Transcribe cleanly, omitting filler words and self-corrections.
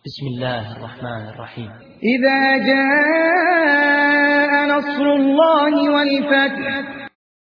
بسم الله الرحمن الرحيم. إذا جاء نصر الله والفتح